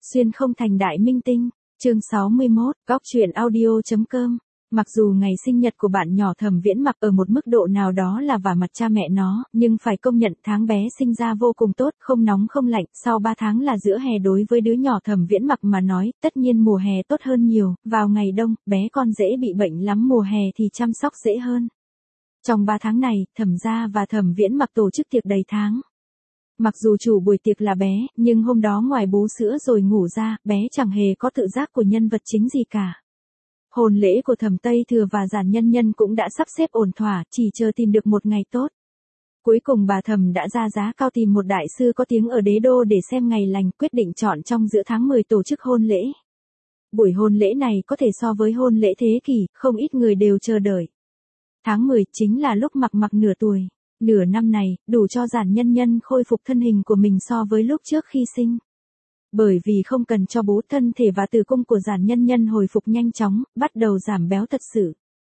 Xuyên không thành đại minh tinh. Chương 61, góc truyện audio.com. Mặc dù ngày sinh nhật của bạn nhỏ Thẩm Viễn Mặc ở một mức độ nào đó là vả mặt cha mẹ nó, nhưng phải công nhận tháng bé sinh ra vô cùng tốt, không nóng không lạnh, sau 3 tháng là giữa hè đối với đứa nhỏ Thẩm Viễn Mặc mà nói, tất nhiên mùa hè tốt hơn nhiều, vào ngày đông, bé con dễ bị bệnh lắm, mùa hè thì chăm sóc dễ hơn. Trong 3 tháng này, Thẩm gia và Thẩm Viễn Mặc tổ chức tiệc đầy tháng. Mặc dù chủ buổi tiệc là bé, nhưng hôm đó ngoài bú sữa rồi ngủ ra, bé chẳng hề có tự giác của nhân vật chính gì cả. Hôn lễ của Thẩm Tây Thừa và Giản Nhân Nhân cũng đã sắp xếp ổn thỏa, chỉ chờ tìm được một ngày tốt. Cuối cùng bà Thẩm đã ra giá cao tìm một đại sư có tiếng ở đế đô để xem ngày lành, quyết định chọn trong giữa tháng 10 tổ chức hôn lễ. Buổi hôn lễ này có thể so với hôn lễ thế kỷ, không ít người đều chờ đợi. Tháng 10 chính là lúc Mặc nửa tuổi. Nửa năm này, đủ cho Giản Nhân Nhân khôi phục thân hình của mình so với lúc trước khi sinh. Bởi vì không cần cho bú, thân thể và tử cung của Giản Nhân Nhân hồi phục nhanh chóng, bắt đầu giảm béo thật sự.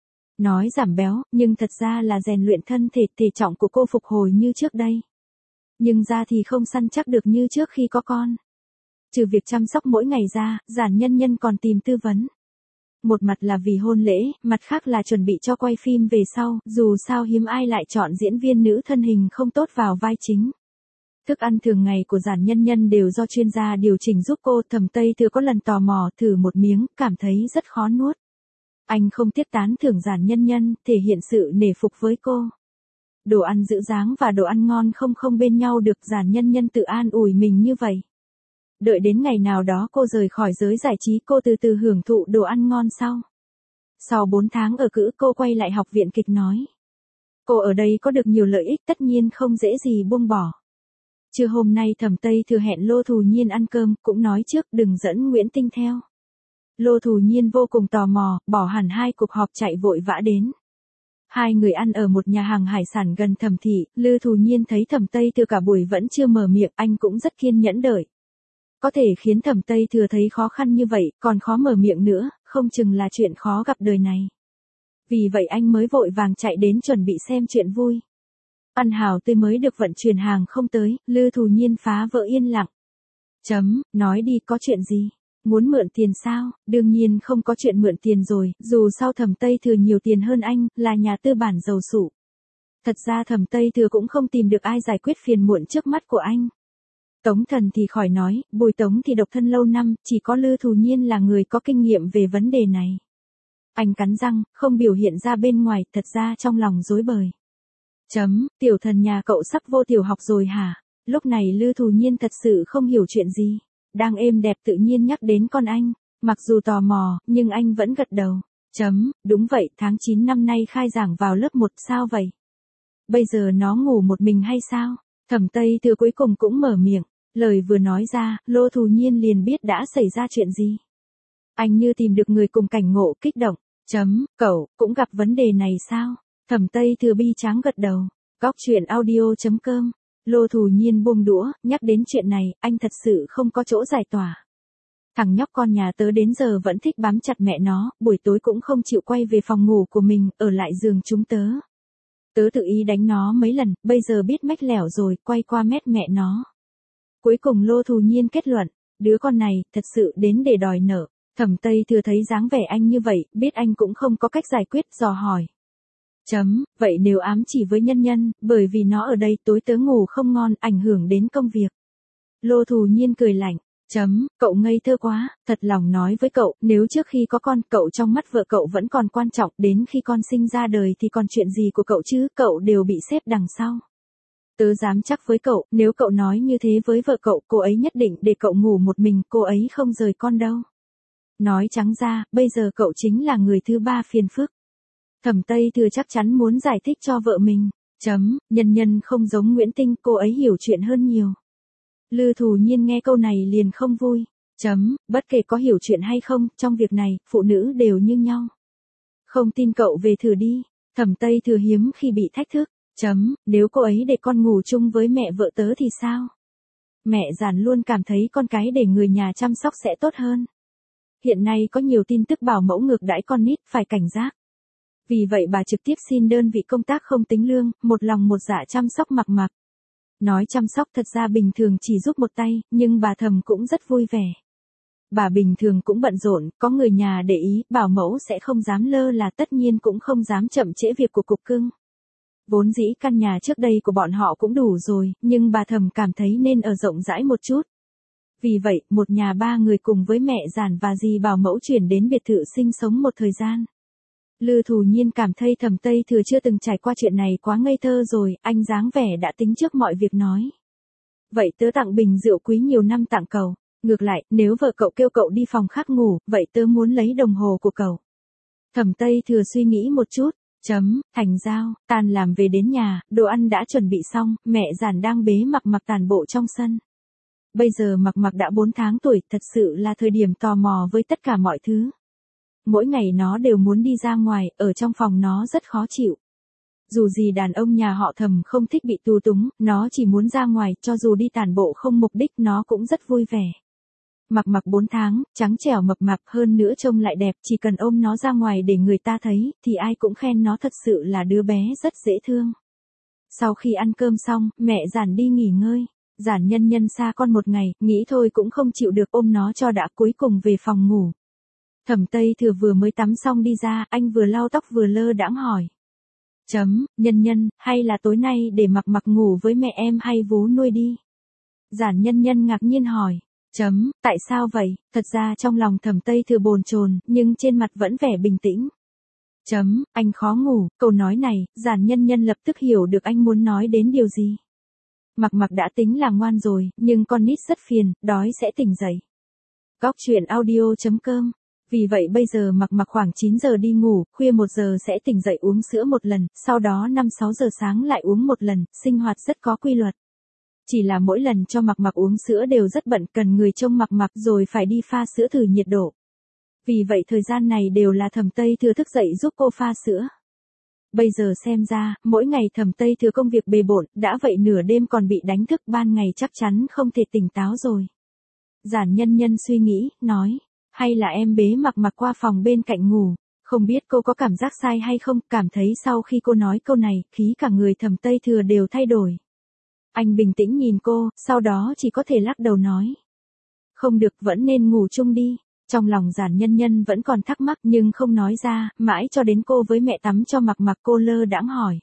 Nói giảm béo, nhưng thật ra là rèn luyện thân thể, thể trọng của cô phục hồi như trước đây. Nhưng da thì không săn chắc được như trước khi có con. Trừ việc chăm sóc mỗi ngày ra, Giản Nhân Nhân còn tìm tư vấn. Một mặt là vì hôn lễ, mặt khác là chuẩn bị cho quay phim về sau, dù sao hiếm ai lại chọn diễn viên nữ thân hình không tốt vào vai chính. Thức ăn thường ngày của Giản Nhân Nhân đều do chuyên gia điều chỉnh giúp cô. Thẩm Tây Thừa có lần tò mò thử một miếng, cảm thấy rất khó nuốt. Anh không tiếc tán thưởng Giản Nhân Nhân, thể hiện sự nể phục với cô. Đồ ăn giữ dáng và đồ ăn ngon không bên nhau được, Giản Nhân Nhân tự an ủi mình như vậy. Đợi đến ngày nào đó cô rời khỏi giới giải trí, cô từ từ hưởng thụ đồ ăn ngon sau. Sau 4 tháng ở cữ, cô quay lại học viện kịch nói. Cô ở đây có được nhiều lợi ích, tất nhiên không dễ gì buông bỏ. Trưa hôm nay Thẩm Tây Thừa hẹn Lô Thù Nhiên ăn cơm, cũng nói trước đừng dẫn Nguyễn Tinh theo. Lô Thù Nhiên vô cùng tò mò, bỏ hẳn 2 cuộc họp chạy vội vã đến. Hai người ăn ở một nhà hàng hải sản gần Thẩm thị. Lư Thù Nhiên thấy Thẩm Tây Thừa cả buổi vẫn chưa mở miệng, anh cũng rất kiên nhẫn đợi. Có thể khiến Thẩm Tây Thừa thấy khó khăn như vậy, còn khó mở miệng nữa, không chừng là chuyện khó gặp đời này. Vì vậy anh mới vội vàng chạy đến chuẩn bị xem chuyện vui. Ăn hào tươi mới được vận chuyển hàng không tới, Lư Thù Nhiên phá vỡ yên lặng. Nói đi, có chuyện gì? Muốn mượn tiền sao? Đương nhiên không có chuyện mượn tiền rồi, dù sao Thẩm Tây Thừa nhiều tiền hơn anh, là nhà tư bản giàu sụ. Thật ra Thẩm Tây Thừa cũng không tìm được ai giải quyết phiền muộn trước mắt của anh. Tống Thần thì khỏi nói, Bùi Tống thì độc thân lâu năm, chỉ có Lư Thù Nhiên là người có kinh nghiệm về vấn đề này. Anh cắn răng, không biểu hiện ra bên ngoài, thật ra trong lòng rối bời. Tiểu thần nhà cậu sắp vô tiểu học rồi hả? Lúc này Lư Thù Nhiên thật sự không hiểu chuyện gì. Đang êm đẹp tự nhiên nhắc đến con anh. Mặc dù tò mò, nhưng anh vẫn gật đầu. Đúng vậy, tháng 9 năm nay khai giảng vào lớp 1, sao vậy? Bây giờ nó ngủ một mình hay sao? Thẩm Tây Thừa cuối cùng cũng mở miệng. Lời vừa nói ra, Lô Thù Nhiên liền biết đã xảy ra chuyện gì. Anh như tìm được người cùng cảnh ngộ, kích động. Cậu, cũng gặp vấn đề này sao? Thẩm Tây Thừa bi tráng gật đầu. Góc truyện audio.com. Lô Thù Nhiên buông đũa, nhắc đến chuyện này, anh thật sự không có chỗ giải tỏa. Thằng nhóc con nhà tớ đến giờ vẫn thích bám chặt mẹ nó, buổi tối cũng không chịu quay về phòng ngủ của mình, ở lại giường chúng tớ. Tớ tự ý đánh nó mấy lần, bây giờ biết mách lẻo rồi, quay qua mét mẹ nó. Cuối cùng Lô Thù Nhiên kết luận, đứa con này, thật sự đến để đòi nợ. Thẩm Tây Thừa thấy dáng vẻ anh như vậy, biết anh cũng không có cách giải quyết, dò hỏi. Vậy nếu ám chỉ với Nhân Nhân, bởi vì nó ở đây tối tớ ngủ không ngon, ảnh hưởng đến công việc. Lô Thù Nhiên cười lạnh. Cậu ngây thơ quá, thật lòng nói với cậu, nếu trước khi có con, cậu trong mắt vợ cậu vẫn còn quan trọng, đến khi con sinh ra đời thì còn chuyện gì của cậu chứ, cậu đều bị xếp đằng sau. Tớ dám chắc với cậu, nếu cậu nói như thế với vợ cậu, cô ấy nhất định để cậu ngủ một mình, cô ấy không rời con đâu. Nói trắng ra, bây giờ cậu chính là người thứ 3 phiền phức. Thẩm Tây Thừa chắc chắn muốn giải thích cho vợ mình. Nhân Nhân không giống Nguyễn Tinh, cô ấy hiểu chuyện hơn nhiều. Lư Thù Nhiên nghe câu này liền không vui. Bất kể có hiểu chuyện hay không, trong việc này, phụ nữ đều như nhau. Không tin cậu về thử đi. Thẩm Tây Thừa hiếm khi bị thách thức. Nếu cô ấy để con ngủ chung với mẹ vợ tớ thì sao? Mẹ Giản luôn cảm thấy con cái để người nhà chăm sóc sẽ tốt hơn. Hiện nay có nhiều tin tức bảo mẫu ngược đãi con nít, phải cảnh giác. Vì vậy bà trực tiếp xin đơn vị công tác không tính lương, một lòng một dạ chăm sóc Mặc. Nói chăm sóc thật ra bình thường chỉ giúp một tay, nhưng bà Thẩm cũng rất vui vẻ. Bà bình thường cũng bận rộn, có người nhà để ý, bảo mẫu sẽ không dám lơ là, tất nhiên cũng không dám chậm trễ việc của cục cưng. Vốn dĩ căn nhà trước đây của bọn họ cũng đủ rồi, nhưng bà thầm cảm thấy nên ở rộng rãi một chút. Vì vậy, một nhà ba người cùng với mẹ Giản và dì bảo mẫu chuyển đến biệt thự sinh sống một thời gian. Lư Thù Nhiên cảm thấy Thẩm Tây Thừa chưa từng trải qua chuyện này quá ngây thơ rồi, anh dáng vẻ đã tính trước mọi việc nói. Vậy tớ tặng bình rượu quý nhiều năm tặng cậu. Ngược lại, nếu vợ cậu kêu cậu đi phòng khác ngủ, vậy tớ muốn lấy đồng hồ của cậu. Thẩm Tây Thừa suy nghĩ một chút. Thành giao, tan làm về đến nhà, đồ ăn đã chuẩn bị xong, mẹ Giản đang bế Mặc Mặc tản bộ trong sân. Bây giờ Mặc Mặc đã 4 tháng tuổi, thật sự là thời điểm tò mò với tất cả mọi thứ. Mỗi ngày nó đều muốn đi ra ngoài, ở trong phòng nó rất khó chịu. Dù gì đàn ông nhà họ Thẩm không thích bị tù túng, nó chỉ muốn ra ngoài, cho dù đi tản bộ không mục đích nó cũng rất vui vẻ. Mặc Mặc 4 tháng, trắng trẻo mập mạp hơn nữa trông lại đẹp, chỉ cần ôm nó ra ngoài để người ta thấy, thì ai cũng khen nó thật sự là đứa bé rất dễ thương. Sau khi ăn cơm xong, mẹ Giản đi nghỉ ngơi. Giản Nhân Nhân xa con một ngày, nghĩ thôi cũng không chịu được ôm nó cho đã, cuối cùng về phòng ngủ. Thẩm Tây Thừa vừa mới tắm xong đi ra, anh vừa lau tóc vừa lơ đãng hỏi. Nhân Nhân, hay là tối nay để Mặc Mặc ngủ với mẹ em hay vú nuôi đi? Giản Nhân Nhân ngạc nhiên hỏi. Tại sao vậy? Thật ra trong lòng Thẩm Tây Thừa bồn chồn, nhưng trên mặt vẫn vẻ bình tĩnh. Anh khó ngủ, câu nói này, Giản Nhân Nhân lập tức hiểu được anh muốn nói đến điều gì. Mặc Mặc đã tính là ngoan rồi, nhưng con nít rất phiền, đói sẽ tỉnh dậy. Góc truyện audio.com. Vì vậy bây giờ Mặc Mặc khoảng 9 giờ đi ngủ, khuya 1 giờ sẽ tỉnh dậy uống sữa một lần, sau đó 5-6 giờ sáng lại uống một lần, sinh hoạt rất có quy luật. Chỉ là mỗi lần cho Mặc Mặc uống sữa đều rất bận, cần người trông Mặc Mặc rồi phải đi pha sữa thử nhiệt độ. Vì vậy thời gian này đều là Thẩm Tây Thừa thức dậy giúp cô pha sữa. Bây giờ xem ra, mỗi ngày Thẩm Tây Thừa công việc bề bộn, đã vậy nửa đêm còn bị đánh thức, ban ngày chắc chắn không thể tỉnh táo rồi. Giản Nhân Nhân suy nghĩ, nói, hay là em bế Mặc Mặc qua phòng bên cạnh ngủ. Không biết cô có cảm giác sai hay không, cảm thấy sau khi cô nói câu này, khí cả người Thẩm Tây Thừa đều thay đổi. Anh bình tĩnh nhìn cô, sau đó chỉ có thể lắc đầu nói. Không được, vẫn nên ngủ chung đi. Trong lòng Giản Nhân Nhân vẫn còn thắc mắc nhưng không nói ra, mãi cho đến cô với mẹ tắm cho Mặc Mặc cô lơ đãng hỏi.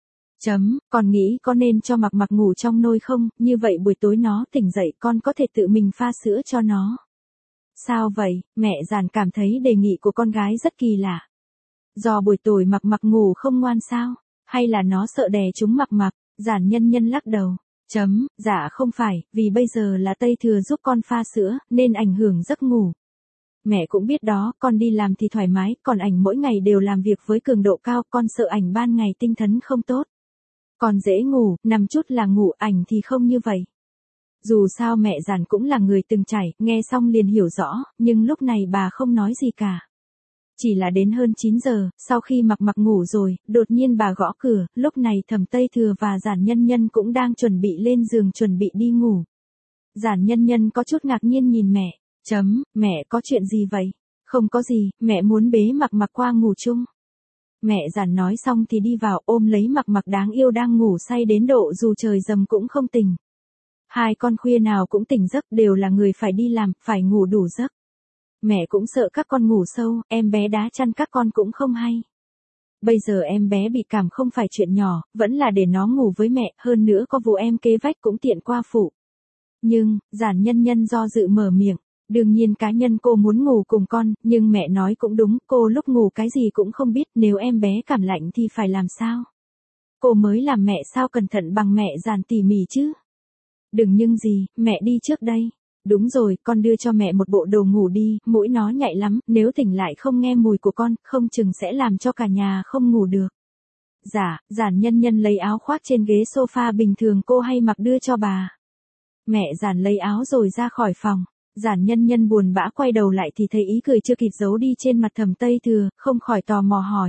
Con nghĩ có nên cho Mặc Mặc ngủ trong nôi không, như vậy buổi tối nó tỉnh dậy con có thể tự mình pha sữa cho nó. Sao vậy, mẹ Giản cảm thấy đề nghị của con gái rất kỳ lạ. Do buổi tối Mặc Mặc ngủ không ngoan sao, hay là nó sợ đè chúng Mặc Mặc? Giản Nhân Nhân lắc đầu. Dạ không phải, vì bây giờ là Tây Thừa giúp con pha sữa, nên ảnh hưởng giấc ngủ. Mẹ cũng biết đó, con đi làm thì thoải mái, còn ảnh mỗi ngày đều làm việc với cường độ cao, con sợ ảnh ban ngày tinh thần không tốt. Con dễ ngủ, nằm chút là ngủ, ảnh thì không như vậy. Dù sao mẹ Giản cũng là người từng trải, nghe xong liền hiểu rõ, nhưng lúc này bà không nói gì cả. Chỉ là đến hơn 9 giờ, sau khi Mặc Mặc ngủ rồi, đột nhiên bà gõ cửa, lúc này Thẩm Tây Thừa và Giản Nhân Nhân cũng đang chuẩn bị lên giường chuẩn bị đi ngủ. Giản Nhân Nhân có chút ngạc nhiên nhìn mẹ. Mẹ có chuyện gì vậy? Không có gì, mẹ muốn bế Mặc Mặc qua ngủ chung. Mẹ Giản nói xong thì đi vào ôm lấy Mặc Mặc đáng yêu đang ngủ say đến độ dù trời rầm cũng không tỉnh. Hai con khuya nào cũng tỉnh giấc, đều là người phải đi làm, phải ngủ đủ giấc. Mẹ cũng sợ các con ngủ sâu, em bé đá chăn các con cũng không hay. Bây giờ em bé bị cảm không phải chuyện nhỏ, vẫn là để nó ngủ với mẹ, hơn nữa có vụ em kế vách cũng tiện qua phụ. Nhưng, Giản Nhân Nhân do dự mở miệng. Đương nhiên cá nhân cô muốn ngủ cùng con, nhưng mẹ nói cũng đúng, cô lúc ngủ cái gì cũng không biết, nếu em bé cảm lạnh thì phải làm sao? Cô mới làm mẹ sao cẩn thận bằng mẹ Giản tỉ mỉ chứ? Đừng nhưng gì, mẹ đi trước đây. Đúng rồi, con đưa cho mẹ một bộ đồ ngủ đi, mũi nó nhạy lắm, nếu tỉnh lại không nghe mùi của con, không chừng sẽ làm cho cả nhà không ngủ được. Dạ, Giản Nhân Nhân lấy áo khoác trên ghế sofa bình thường cô hay mặc đưa cho bà. Mẹ Giản lấy áo rồi ra khỏi phòng. Giản Nhân Nhân buồn bã quay đầu lại thì thấy ý cười chưa kịp giấu đi trên mặt Thẩm Tây Thừa, không khỏi tò mò hỏi.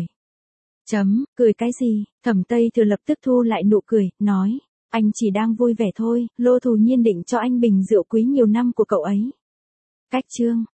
Cười cái gì? Thẩm Tây Thừa lập tức thu lại nụ cười, nói. Anh chỉ đang vui vẻ thôi, Lô Thù Nhiên định cho anh bình rượu quý nhiều năm của cậu ấy. Cách chương.